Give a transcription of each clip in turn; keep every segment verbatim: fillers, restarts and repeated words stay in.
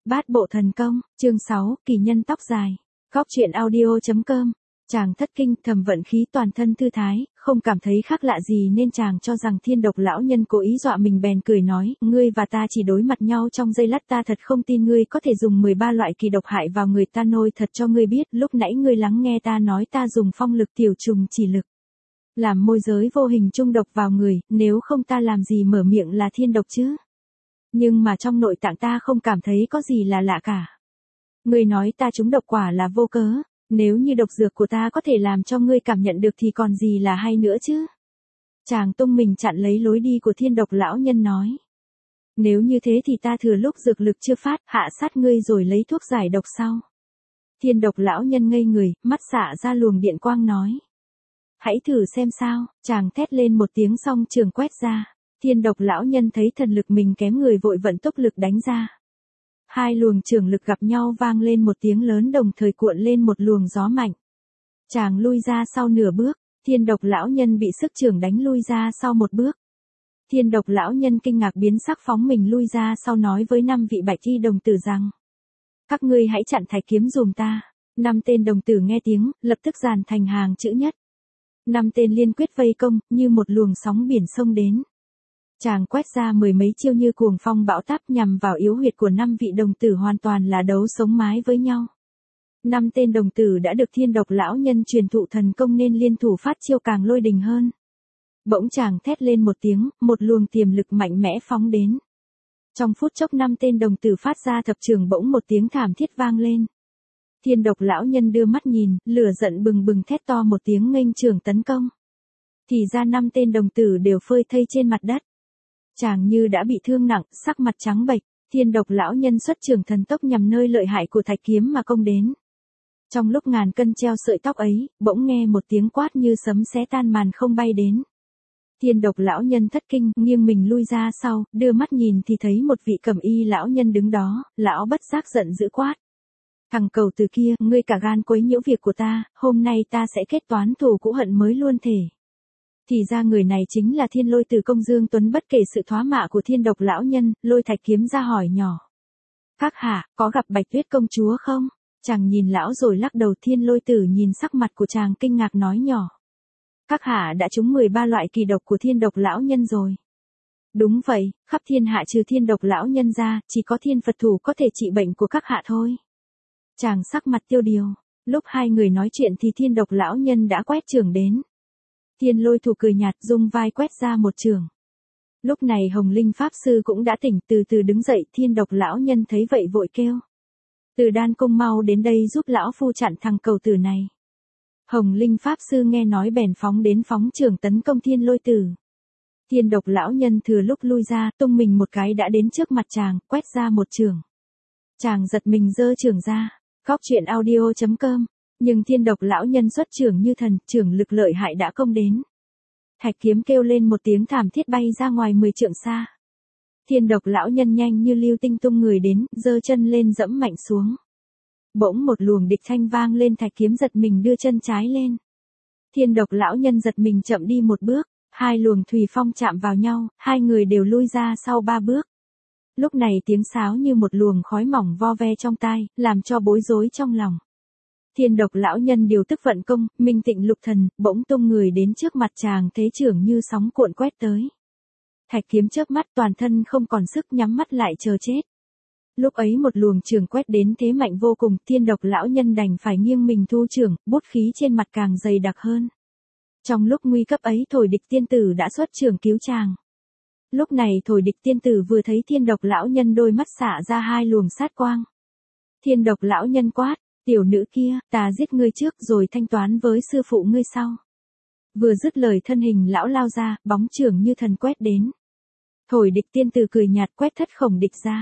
Bát bộ thần công, chương sáu, kỳ nhân tóc dài. Góc truyện audio chấm com. Chàng thất kinh, thầm vận khí toàn thân thư thái, không cảm thấy khác lạ gì nên chàng cho rằng Thiên Độc lão nhân cố ý dọa mình, bèn cười nói, ngươi và ta chỉ đối mặt nhau trong giây lát, ta thật không tin ngươi có thể dùng mười ba loại kỳ độc hại vào người ta. Nôi thật cho ngươi biết, lúc nãy ngươi lắng nghe ta nói ta dùng phong lực tiểu trùng chỉ lực làm môi giới vô hình trung độc vào người, nếu không ta làm gì mở miệng là thiên độc chứ. Nhưng mà trong nội tạng ta không cảm thấy có gì là lạ cả. Ngươi nói ta trúng độc quả là vô cớ, nếu như độc dược của ta có thể làm cho ngươi cảm nhận được thì còn gì là hay nữa chứ. Chàng tung mình chặn lấy lối đi của Thiên Độc lão nhân nói. Nếu như thế thì ta thừa lúc dược lực chưa phát, hạ sát ngươi rồi lấy thuốc giải độc sau. Thiên Độc lão nhân ngây người, mắt xạ ra luồng điện quang nói. Hãy thử xem sao, chàng thét lên một tiếng xong trường quét ra. Thiên Độc lão nhân thấy thần lực mình kém người vội vận tốc lực đánh ra. Hai luồng trường lực gặp nhau vang lên một tiếng lớn, đồng thời cuộn lên một luồng gió mạnh. Chàng lui ra sau nửa bước, Thiên Độc lão nhân bị sức trường đánh lui ra sau một bước. Thiên Độc lão nhân kinh ngạc biến sắc, phóng mình lui ra sau, nói với năm vị bạch y đồng tử rằng: các ngươi hãy chặn thạch kiếm dùm ta. Năm tên đồng tử nghe tiếng, lập tức dàn thành hàng chữ nhất. Năm tên liên quyết vây công, như một luồng sóng biển xông đến. Chàng quét ra mười mấy chiêu như cuồng phong bão táp nhằm vào yếu huyệt của năm vị đồng tử, hoàn toàn là đấu sống mái với nhau. Năm tên đồng tử đã được Thiên Độc lão nhân truyền thụ thần công nên liên thủ phát chiêu càng lôi đình hơn. Bỗng chàng thét lên một tiếng, một luồng tiềm lực mạnh mẽ phóng đến. Trong phút chốc năm tên đồng tử phát ra thập trường, bỗng một tiếng thảm thiết vang lên. Thiên Độc lão nhân đưa mắt nhìn, lửa giận bừng bừng thét to một tiếng nghênh trường tấn công. Thì ra năm tên đồng tử đều phơi thây trên mặt đất. Chàng như đã bị thương nặng, sắc mặt trắng bệch. Thiên Độc lão nhân xuất trường thần tốc nhằm nơi lợi hại của thạch kiếm mà công đến. Trong lúc ngàn cân treo sợi tóc ấy, bỗng nghe một tiếng quát như sấm xé tan màn không bay đến. Thiên Độc lão nhân thất kinh, nghiêng mình lui ra sau, đưa mắt nhìn thì thấy một vị cẩm y lão nhân đứng đó. Lão bất giác giận dữ quát: thằng cầu từ kia, ngươi cả gan quấy nhiễu việc của ta, hôm nay ta sẽ kết toán thù cũ hận mới luôn thể. Thì ra người này chính là Thiên Lôi Tử Công Dương Tuấn. Bất kể sự thoá mạ của Thiên Độc lão nhân, lôi thạch kiếm ra hỏi nhỏ: các hạ, có gặp Bạch Tuyết công chúa không? Chàng nhìn lão rồi lắc đầu. Thiên Lôi Tử nhìn sắc mặt của chàng kinh ngạc nói nhỏ: các hạ đã trúng mười ba loại kỳ độc của Thiên Độc lão nhân rồi. Đúng vậy, khắp thiên hạ trừ Thiên Độc lão nhân ra, chỉ có Thiên Phật thủ có thể trị bệnh của các hạ thôi. Chàng sắc mặt tiêu điều. Lúc hai người nói chuyện thì Thiên Độc lão nhân đã quét chưởng đến. Thiên Lôi thủ cười nhạt, dung vai quét ra một chưởng. Lúc này Hồng Linh pháp sư cũng đã tỉnh, từ từ đứng dậy. Thiên Độc lão nhân thấy vậy vội kêu: Từ Đan công mau đến đây giúp lão phu chặn thằng cầu tử này. Hồng Linh pháp sư nghe nói bèn phóng đến phóng chưởng tấn công Thiên Lôi tử. Thiên Độc lão nhân thừa lúc lui ra, tung mình một cái đã đến trước mặt chàng, quét ra một chưởng. Chàng giật mình giơ chưởng ra. Góc truyện audio chấm com. Nhưng Thiên Độc lão nhân xuất chưởng như thần, chưởng lực lợi hại đã công đến. Thạch kiếm kêu lên một tiếng thảm thiết bay ra ngoài mười trượng xa. Thiên Độc lão nhân nhanh như lưu tinh tung người đến, giơ chân lên dẫm mạnh xuống. Bỗng một luồng địch thanh vang lên, thạch kiếm giật mình đưa chân trái lên. Thiên Độc lão nhân giật mình chậm đi một bước, hai luồng thùy phong chạm vào nhau, hai người đều lui ra sau ba bước. Lúc này tiếng sáo như một luồng khói mỏng vo ve trong tai, làm cho bối rối trong lòng. Thiên Độc lão nhân điều tức vận công, minh tịnh lục thần, bỗng tung người đến trước mặt chàng, thế chưởng như sóng cuộn quét tới. Thạch kiếm chớp mắt, toàn thân không còn sức, nhắm mắt lại chờ chết. Lúc ấy một luồng chưởng quét đến thế mạnh vô cùng, Thiên Độc lão nhân đành phải nghiêng mình thu chưởng, bút khí trên mặt càng dày đặc hơn. Trong lúc nguy cấp ấy, Thổi Địch tiên tử đã xuất chưởng cứu chàng. Lúc này Thổi Địch tiên tử vừa thấy Thiên Độc lão nhân, đôi mắt xạ ra hai luồng sát quang. Thiên Độc lão nhân quát: tiểu nữ kia, ta giết ngươi trước rồi thanh toán với sư phụ ngươi sau. Vừa dứt lời, thân hình lão lao ra, bóng chưởng như thần quét đến. Thổi Địch tiên tử cười nhạt, quét thất khổng địch ra.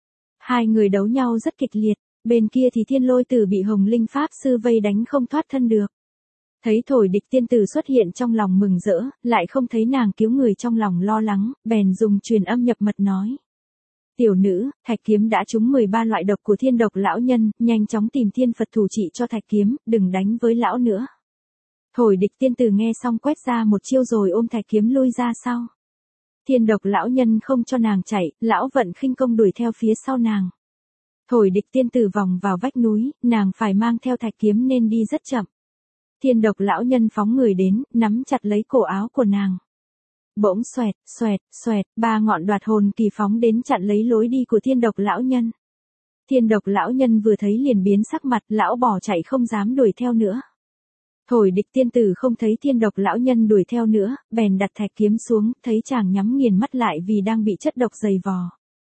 Hai người đấu nhau rất kịch liệt, bên kia thì Thiên Lôi tử bị Hồng Linh pháp sư vây đánh không thoát thân được. Thấy Thổi Địch tiên tử xuất hiện, trong lòng mừng rỡ, lại không thấy nàng cứu người, trong lòng lo lắng, bèn dùng truyền âm nhập mật nói: tiểu nữ, thạch kiếm đã trúng mười ba loại độc của Thiên Độc lão nhân, nhanh chóng tìm Thiên Phật thủ trị cho thạch kiếm, đừng đánh với lão nữa. Thổi Địch tiên tử nghe xong quét ra một chiêu rồi ôm thạch kiếm lui ra sau. Thiên Độc lão nhân không cho nàng chạy, lão vận khinh công đuổi theo phía sau nàng. Thổi địch tiên tử vòng vào vách núi, nàng phải mang theo thạch kiếm nên đi rất chậm. Thiên độc lão nhân phóng người đến, nắm chặt lấy cổ áo của nàng. Bỗng xoẹt, xoẹt, xoẹt, ba ngọn đoạt hồn kỳ phóng đến chặn lấy lối đi của thiên độc lão nhân. Thiên độc lão nhân vừa thấy liền biến sắc mặt, lão bỏ chạy không dám đuổi theo nữa. Thổi địch tiên tử không thấy thiên độc lão nhân đuổi theo nữa, bèn đặt thạch kiếm xuống, thấy chàng nhắm nghiền mắt lại vì đang bị chất độc dày vò.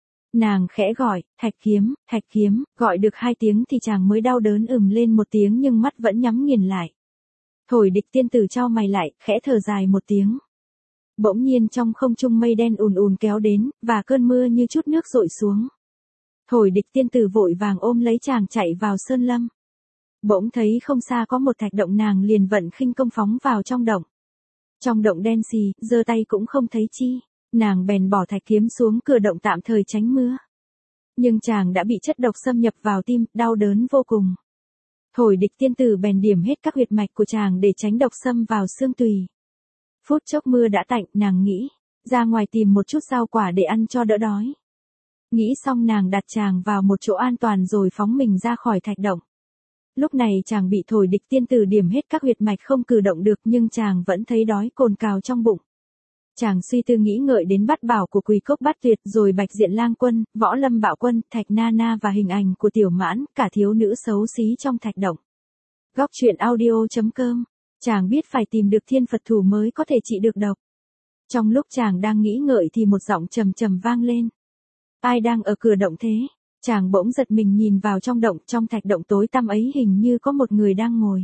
Nàng khẽ gọi, thạch kiếm, thạch kiếm, gọi được hai tiếng thì chàng mới đau đớn ừm lên một tiếng nhưng mắt vẫn nhắm nghiền lại. Thổi địch tiên tử chau mày lại, khẽ thở dài một tiếng. Bỗng nhiên trong không trung mây đen ùn ùn kéo đến, và cơn mưa như chút nước rội xuống. Thổi địch tiên tử vội vàng ôm lấy chàng chạy vào sơn lâm. Bỗng thấy không xa có một thạch động, nàng liền vận khinh công phóng vào trong động. Trong động đen xì, giơ tay cũng không thấy chi. Nàng bèn bỏ thạch kiếm xuống cửa động tạm thời tránh mưa. Nhưng chàng đã bị chất độc xâm nhập vào tim, đau đớn vô cùng. Thổi địch tiên tử bèn điểm hết các huyệt mạch của chàng để tránh độc xâm vào xương tùy. Phút chốc mưa đã tạnh, nàng nghĩ, ra ngoài tìm một chút rau quả để ăn cho đỡ đói. Nghĩ xong nàng đặt chàng vào một chỗ an toàn rồi phóng mình ra khỏi thạch động. Lúc này chàng bị thổi địch tiên tử điểm hết các huyệt mạch không cử động được nhưng chàng vẫn thấy đói cồn cào trong bụng. Chàng suy tư nghĩ ngợi đến bát bảo của Quỳ Cốc Bát Tuyệt, rồi Bạch Diện Lang Quân, Võ Lâm Bạo Quân, Thạch Na Na và hình ảnh của Tiểu Mãn, cả thiếu nữ xấu xí trong thạch động. Góc truyện audio chấm com. Chàng biết phải tìm được thiên Phật thủ mới có thể trị được độc. Trong lúc chàng đang nghĩ ngợi thì một giọng trầm trầm vang lên. Ai đang ở cửa động thế? Chàng bỗng giật mình nhìn vào trong động, trong thạch động tối tăm ấy hình như có một người đang ngồi.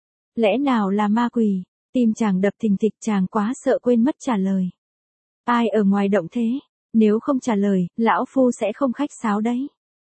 Lẽ nào là ma quỷ? Tim chàng đập thình thịch, chàng quá sợ quên mất trả lời. Ai ở ngoài động thế? Nếu không trả lời, lão phu sẽ không khách sáo đấy.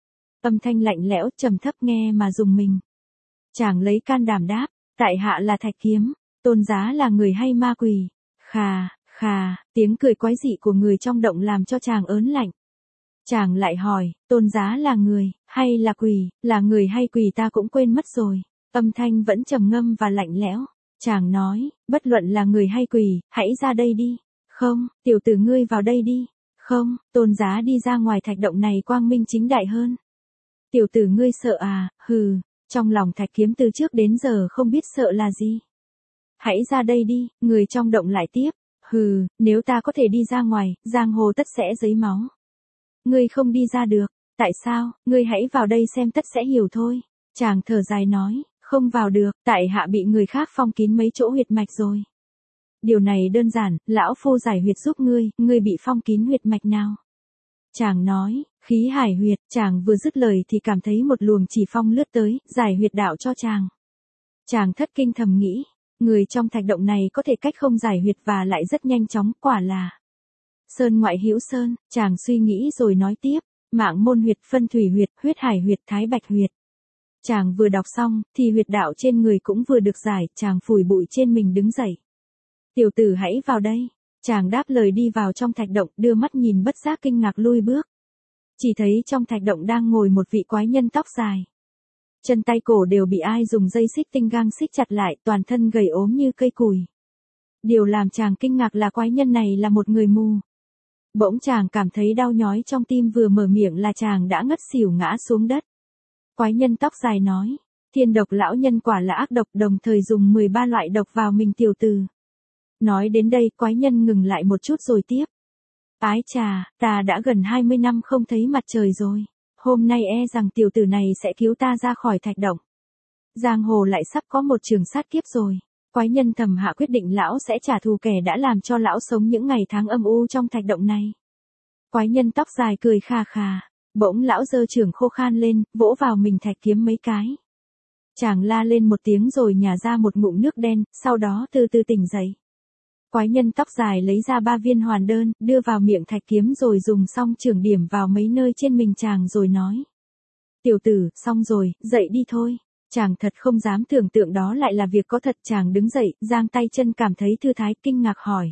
Âm thanh lạnh lẽo trầm thấp nghe mà rùng mình. Chàng lấy can đảm đáp, tại hạ là Thạch Kiếm, Tôn Giá là người hay ma quỷ? Khà, khà, tiếng cười quái dị của người trong động làm cho chàng ớn lạnh. Chàng lại hỏi, Tôn Giá là người, hay là quỷ, là người hay quỷ ta cũng quên mất rồi. Âm thanh vẫn trầm ngâm và lạnh lẽo. Chàng nói, bất luận là người hay quỷ, hãy ra đây đi. Không, tiểu tử ngươi vào đây đi. Không, Tôn Giá đi ra ngoài thạch động này quang minh chính đại hơn. Tiểu tử ngươi sợ à, hừ, trong lòng Thạch Kiếm từ trước đến giờ không biết sợ là gì. Hãy ra đây đi, người trong động lại tiếp. Hừ, nếu ta có thể đi ra ngoài, giang hồ tất sẽ giấy máu. Ngươi không đi ra được, tại sao, ngươi hãy vào đây xem tất sẽ hiểu thôi. Chàng thở dài nói, không vào được, tại hạ bị người khác phong kín mấy chỗ huyệt mạch rồi. Điều này đơn giản, lão phu giải huyệt giúp ngươi, ngươi bị phong kín huyệt mạch nào? Chàng nói, khí hải huyệt, chàng vừa dứt lời thì cảm thấy một luồng chỉ phong lướt tới, giải huyệt đạo cho chàng. Chàng thất kinh thầm nghĩ, người trong thạch động này có thể cách không giải huyệt và lại rất nhanh chóng, quả là sơn ngoại hữu sơn. Chàng suy nghĩ rồi nói tiếp, mạng môn huyệt, phân thủy huyệt, huyết hải huyệt, thái bạch huyệt. Chàng vừa đọc xong, thì huyệt đạo trên người cũng vừa được giải, chàng phủi bụi trên mình đứng dậy. Tiểu tử hãy vào đây. Chàng đáp lời đi vào trong thạch động, đưa mắt nhìn bất giác kinh ngạc lui bước. Chỉ thấy trong thạch động đang ngồi một vị quái nhân tóc dài. Chân tay cổ đều bị ai dùng dây xích tinh gang xích chặt lại, toàn thân gầy ốm như cây cùi. Điều làm chàng kinh ngạc là quái nhân này là một người mù. Bỗng chàng cảm thấy đau nhói trong tim, vừa mở miệng là chàng đã ngất xỉu ngã xuống đất. Quái nhân tóc dài nói, thiên độc lão nhân quả là ác độc, đồng thời dùng mười ba loại độc vào mình tiểu tử. Nói đến đây quái nhân ngừng lại một chút rồi tiếp. Ái chà, ta đã gần hai mươi năm không thấy mặt trời rồi. Hôm nay e rằng tiểu tử này sẽ cứu ta ra khỏi thạch động. Giang hồ lại sắp có một trường sát kiếp rồi. Quái nhân thầm hạ quyết định lão sẽ trả thù kẻ đã làm cho lão sống những ngày tháng âm u trong thạch động này. Quái nhân tóc dài cười kha kha. Bỗng lão giơ trường khô khan lên, vỗ vào mình Thạch Kiếm mấy cái. Chàng la lên một tiếng rồi nhả ra một ngụm nước đen, sau đó từ từ tỉnh dậy. Quái nhân tóc dài lấy ra ba viên hoàn đơn, đưa vào miệng Thạch Kiếm rồi dùng xong trường điểm vào mấy nơi trên mình chàng rồi nói. Tiểu tử, xong rồi, dậy đi thôi. Chàng thật không dám tưởng tượng đó lại là việc có thật. Chàng đứng dậy, giang tay chân cảm thấy thư thái, kinh ngạc hỏi.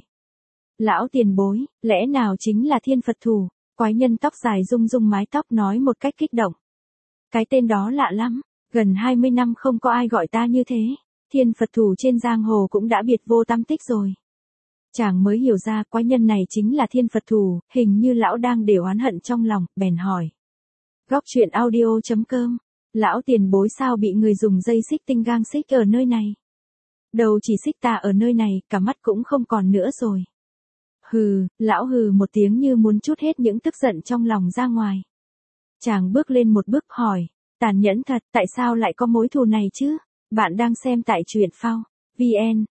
Lão tiền bối, lẽ nào chính là thiên Phật thủ? Quái nhân tóc dài rung rung mái tóc nói một cách kích động. Cái tên đó lạ lắm, gần hai mươi năm không có ai gọi ta như thế. Thiên Phật thủ trên giang hồ cũng đã biệt vô tăm tích rồi. Chàng mới hiểu ra quái nhân này chính là thiên Phật thủ, hình như lão đang để oán hận trong lòng, bèn hỏi. Góc truyện audio chấm com. Lão tiền bối sao bị người dùng dây xích tinh gang xích ở nơi này? Đầu chỉ xích ta ở nơi này, cả mắt cũng không còn nữa rồi. Hừ, lão hừ một tiếng như muốn trút hết những tức giận trong lòng ra ngoài. Chàng bước lên một bước hỏi, tàn nhẫn thật, tại sao lại có mối thù này chứ? Bạn đang xem tại truyện phao. vn,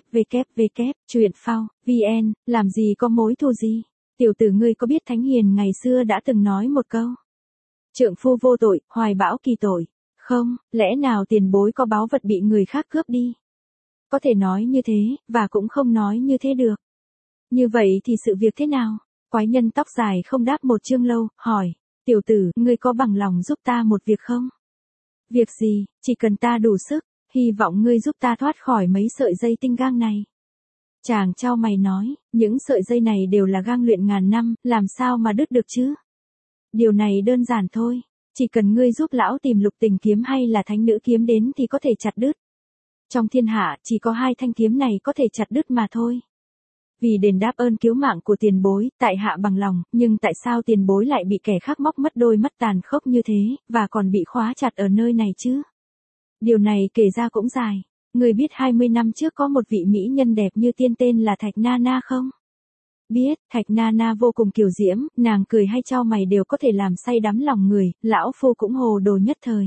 www, truyện phao, vn, làm gì có mối thù gì? Tiểu tử ngươi có biết Thánh Hiền ngày xưa đã từng nói một câu. Trượng phu vô tội, hoài bão kỳ tội. Không, lẽ nào tiền bối có báu vật bị người khác cướp đi? Có thể nói như thế, và cũng không nói như thế được. Như vậy thì sự việc thế nào? Quái nhân tóc dài không đáp một chương lâu, hỏi, tiểu tử, ngươi có bằng lòng giúp ta một việc không? Việc gì, chỉ cần ta đủ sức, hy vọng ngươi giúp ta thoát khỏi mấy sợi dây tinh gang này. Chàng chau mày nói, những sợi dây này đều là gang luyện ngàn năm, làm sao mà đứt được chứ? Điều này đơn giản thôi, chỉ cần ngươi giúp lão tìm Lục Tình kiếm hay là Thánh Nữ kiếm đến thì có thể chặt đứt. Trong thiên hạ, chỉ có hai thanh kiếm này có thể chặt đứt mà thôi. Vì đền đáp ơn cứu mạng của tiền bối, tại hạ bằng lòng, nhưng tại sao tiền bối lại bị kẻ khác móc mất đôi mắt tàn khốc như thế, và còn bị khóa chặt ở nơi này chứ? Điều này kể ra cũng dài. Người biết hai mươi năm trước có một vị mỹ nhân đẹp như tiên tên là Thạch Nana không? Biết, Thạch Nana vô cùng kiều diễm, nàng cười hay chau mày đều có thể làm say đắm lòng người, lão phu cũng hồ đồ nhất thời.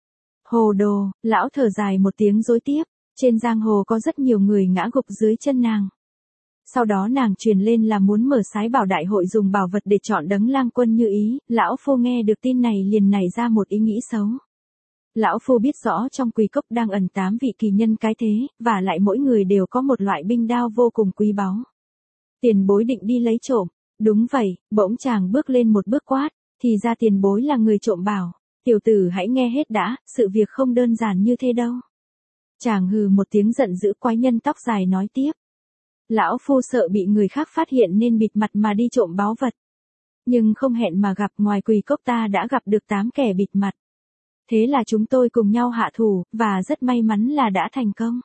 Hồ đồ, lão thở dài một tiếng dối tiếp, trên giang hồ có rất nhiều người ngã gục dưới chân nàng. Sau đó nàng truyền lên là muốn mở sái bảo đại hội dùng bảo vật để chọn đấng lang quân như ý, lão phu nghe được tin này liền nảy ra một ý nghĩ xấu. Lão phu biết rõ trong Quỳ Cốc đang ẩn tám vị kỳ nhân cái thế, và lại mỗi người đều có một loại binh đao vô cùng quý báu. Tiền bối định đi lấy trộm. Đúng vậy, bỗng chàng bước lên một bước quát, thì ra tiền bối là người trộm bảo. Tiểu tử hãy nghe hết đã, sự việc không đơn giản như thế đâu. Chàng hừ một tiếng giận dữ, quái nhân tóc dài nói tiếp. Lão phu sợ bị người khác phát hiện nên bịt mặt mà đi trộm báu vật. Nhưng không hẹn mà gặp, ngoài Quỳ Cốc ta đã gặp được tám kẻ bịt mặt. Thế là chúng tôi cùng nhau hạ thủ, và rất may mắn là đã thành công.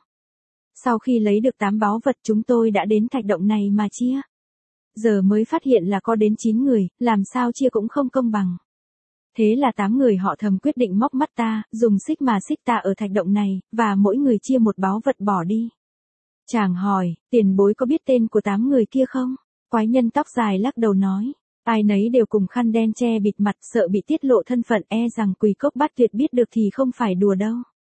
Sau khi lấy được tám báu vật chúng tôi đã đến thạch động này mà chia. Giờ mới phát hiện là có đến chín người, làm sao chia cũng không công bằng. Thế là tám người họ thầm quyết định móc mắt ta, dùng xích mà xích ta ở thạch động này, và mỗi người chia một báu vật bỏ đi. Chàng hỏi, tiền bối có biết tên của tám người kia không? Quái nhân tóc dài lắc đầu nói. Ai nấy đều cùng khăn đen che bịt mặt, sợ bị tiết lộ thân phận, e rằng Quỳ Cốc Bát Tuyệt biết được thì không phải đùa đâu.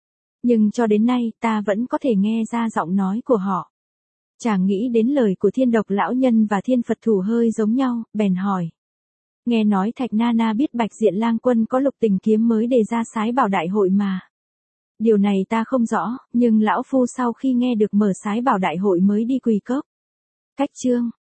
Nhưng cho đến nay, ta vẫn có thể nghe ra giọng nói của họ. Chàng nghĩ đến lời của Thiên Độc lão nhân và Thiên Phật thủ hơi giống nhau, bèn hỏi. Nghe nói Thạch Nana biết Bạch Diện lang quân có Lục Tình kiếm mới đề ra sái bảo đại hội mà. Điều này ta không rõ, nhưng lão phu sau khi nghe được mở sái bảo đại hội mới đi Quỳ Cốc. Cách chương.